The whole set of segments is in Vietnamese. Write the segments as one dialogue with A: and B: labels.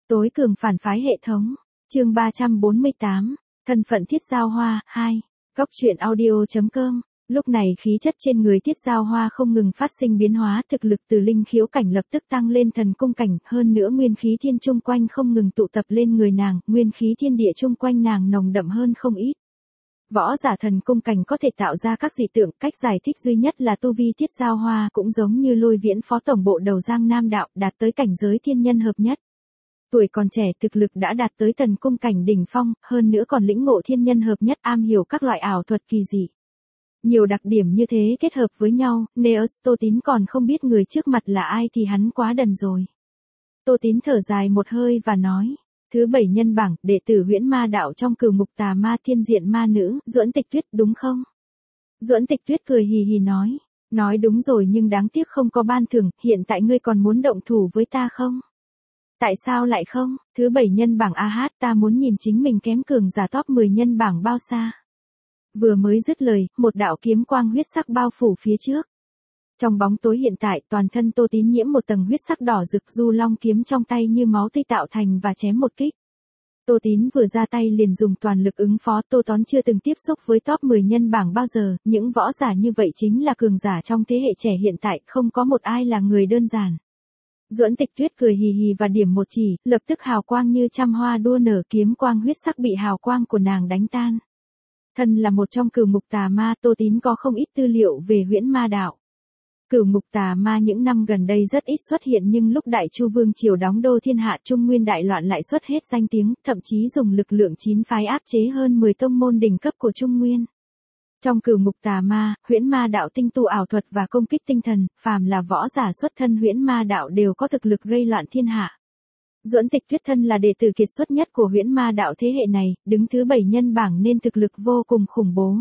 A: Tối cường phản phái hệ thống. Chương 348. Thân phận Tiết Giao Hoa 2. Góc truyện audio.com. Lúc này khí chất trên người Tiết Giao Hoa không ngừng phát sinh biến hóa, thực lực từ linh khiếu cảnh lập tức tăng lên thần cung cảnh, hơn nữa nguyên khí thiên chung quanh không ngừng tụ tập lên người nàng, nguyên khí thiên địa chung quanh nàng nồng đậm hơn không ít. Võ giả thần cung cảnh có thể tạo ra các dị tượng, cách giải thích duy nhất là tu vi Tiết Giao Hoa cũng giống như Lôi Viễn phó tổng bộ đầu Giang Nam đạo, đạt tới cảnh giới thiên nhân hợp nhất. Tuổi còn trẻ thực lực đã đạt tới thần cung cảnh đỉnh phong, hơn nữa còn lĩnh ngộ thiên nhân hợp nhất, am hiểu các loại ảo thuật kỳ dị. Nhiều đặc điểm như thế kết hợp với nhau, Neus Tô Tín còn không biết người trước mặt là ai thì hắn quá đần rồi. Tô Tín thở dài một hơi và nói, thứ 7 nhân bảng, đệ tử Huyễn Ma đạo trong Cửu Ngục Tà Ma Thiên Diện Ma Nữ, Duẫn Tịch Tuyết đúng không? Duẫn Tịch Tuyết cười hì hì nói đúng rồi nhưng đáng tiếc không có ban thưởng, hiện tại ngươi còn muốn động thủ với ta không? Tại sao lại không? Thứ 7 nhân bảng ta muốn nhìn chính mình kém cường giả top 10 nhân bảng bao xa. Vừa mới dứt lời, một đạo kiếm quang huyết sắc bao phủ phía trước. Trong bóng tối hiện tại, toàn thân Tô Tín nhiễm một tầng huyết sắc đỏ rực, du long kiếm trong tay như máu tươi tạo thành và chém một kích. Tô Tín vừa ra tay liền dùng toàn lực ứng phó. Tô Tón chưa từng tiếp xúc với top 10 nhân bảng bao giờ, những võ giả như vậy chính là cường giả trong thế hệ trẻ hiện tại, không có một ai là người đơn giản. Duẫn Tịch Tuyết cười hì hì và điểm một chỉ, lập tức hào quang như trăm hoa đua nở, kiếm quang huyết sắc bị hào quang của nàng đánh tan. Thân là một trong Cửu Ngục Tà Ma, Tô Tín có không ít tư liệu về Huyễn Ma đạo. Cửu Ngục Tà Ma những năm gần đây rất ít xuất hiện nhưng lúc Đại Chu Vương triều đóng đô thiên hạ, Trung Nguyên đại loạn lại xuất hết danh tiếng, thậm chí dùng lực lượng 9 phái áp chế hơn 10 tông môn đỉnh cấp của Trung Nguyên. Trong Cửu Ngục Tà Ma, Huyễn Ma đạo tinh tu ảo thuật và công kích tinh thần, phàm là võ giả xuất thân Huyễn Ma đạo đều có thực lực gây loạn thiên hạ. Duẫn Tịch Tuyết thân là đệ tử kiệt xuất nhất của Huyễn Ma đạo thế hệ này, đứng thứ 7 nhân bảng nên thực lực vô cùng khủng bố.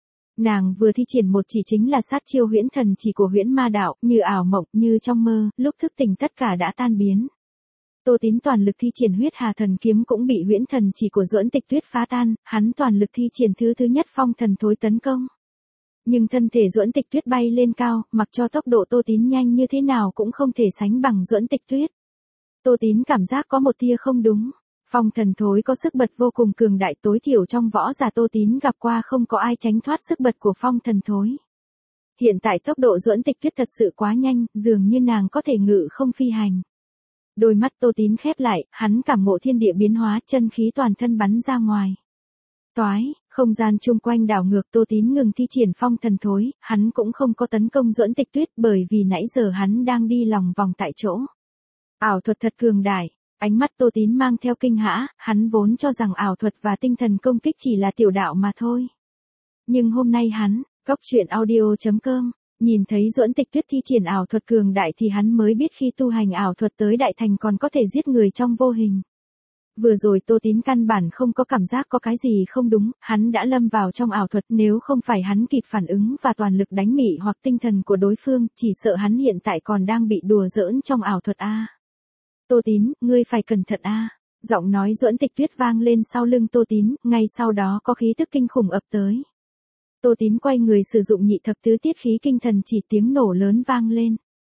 A: Nàng vừa thi triển một chỉ chính là sát chiêu huyễn thần chỉ của Huyễn Ma đạo, như ảo mộng, như trong mơ, lúc thức tỉnh tất cả đã tan biến. Tô Tín toàn lực thi triển huyết hà thần kiếm cũng bị huyễn thần chỉ của Duẫn Tịch Tuyết phá tan, hắn toàn lực thi triển thứ nhất phong thần thối tấn công. Nhưng thân thể Duẫn Tịch Tuyết bay lên cao, mặc cho tốc độ Tô Tín nhanh như thế nào cũng không thể sánh bằng Duẫn Tịch Tuyết. Tô Tín cảm giác có một tia không đúng. Phong thần thối có sức bật vô cùng cường đại, tối thiểu trong võ giả Tô Tín gặp qua không có ai tránh thoát sức bật của phong thần thối. Hiện tại tốc độ Duẫn Tịch Tuyết thật sự quá nhanh, dường như nàng có thể ngự không phi hành. Đôi mắt Tô Tín khép lại, hắn cảm ngộ thiên địa biến hóa, chân khí toàn thân bắn ra ngoài. Toái, không gian chung quanh đảo ngược, Tô Tín ngừng thi triển phong thần thối, hắn cũng không có tấn công Duẫn Tịch Tuyết bởi vì nãy giờ hắn đang đi lòng vòng tại chỗ. Ảo thuật thật cường đại, ánh mắt Tô Tín mang theo kinh hãi, hắn vốn cho rằng ảo thuật và tinh thần công kích chỉ là tiểu đạo mà thôi. Nhưng hôm nay hắn, góc truyện audio.com, nhìn thấy Duẫn Tịch Tuyết thi triển ảo thuật cường đại thì hắn mới biết khi tu hành ảo thuật tới đại thành còn có thể giết người trong vô hình. Vừa rồi Tô Tín căn bản không có cảm giác có cái gì không đúng, hắn đã lâm vào trong ảo thuật, nếu không phải hắn kịp phản ứng và toàn lực đánh mị hoặc tinh thần của đối phương, chỉ sợ hắn hiện tại còn đang bị đùa giỡn trong ảo thuật a. Tô Tín, ngươi phải cẩn thận a. Giọng nói Duẫn Tịch Tuyết vang lên sau lưng Tô Tín, ngay sau đó có khí tức kinh khủng ập tới. Tô Tín quay người sử dụng nhị thập tứ tiết khí kinh thần chỉ, tiếng nổ lớn vang lên.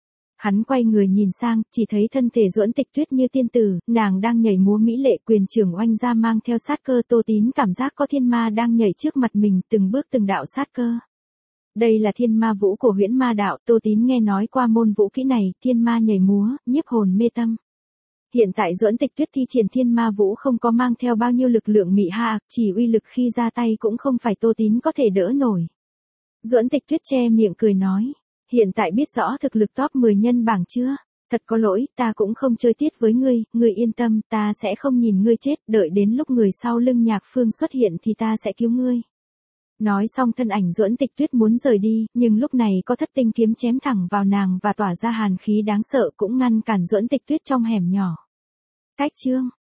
A: Hắn quay người nhìn sang, chỉ thấy thân thể Duẫn Tịch Tuyết như tiên tử, nàng đang nhảy múa mỹ lệ, quyền trưởng oanh ra mang theo sát cơ. Tô Tín cảm giác có thiên ma đang nhảy trước mặt mình, từng bước từng đạo sát cơ. Đây là thiên ma vũ của Huyễn Ma đạo, Tô Tín nghe nói qua môn vũ kỹ này, thiên ma nhảy múa, nhiếp hồn mê tâm. Hiện tại Duẫn Tịch Tuyết thi triển thiên ma vũ không có mang theo bao nhiêu lực lượng mị hạ, chỉ uy lực khi ra tay cũng không phải Tô Tín có thể đỡ nổi. Duẫn Tịch Tuyết che miệng cười nói, hiện tại biết rõ thực lực top 10 nhân bảng chưa? Thật có lỗi, ta cũng không chơi tiết với ngươi yên tâm, ta sẽ không nhìn ngươi chết, đợi đến lúc người sau lưng Nhạc Phương xuất hiện thì ta sẽ cứu ngươi. Nói xong thân ảnh Duẫn Tịch Tuyết muốn rời đi, nhưng lúc này có thất tinh kiếm chém thẳng vào nàng và tỏa ra hàn khí đáng sợ cũng ngăn cản Duẫn Tịch Tuyết trong hẻm nhỏ. Cách chương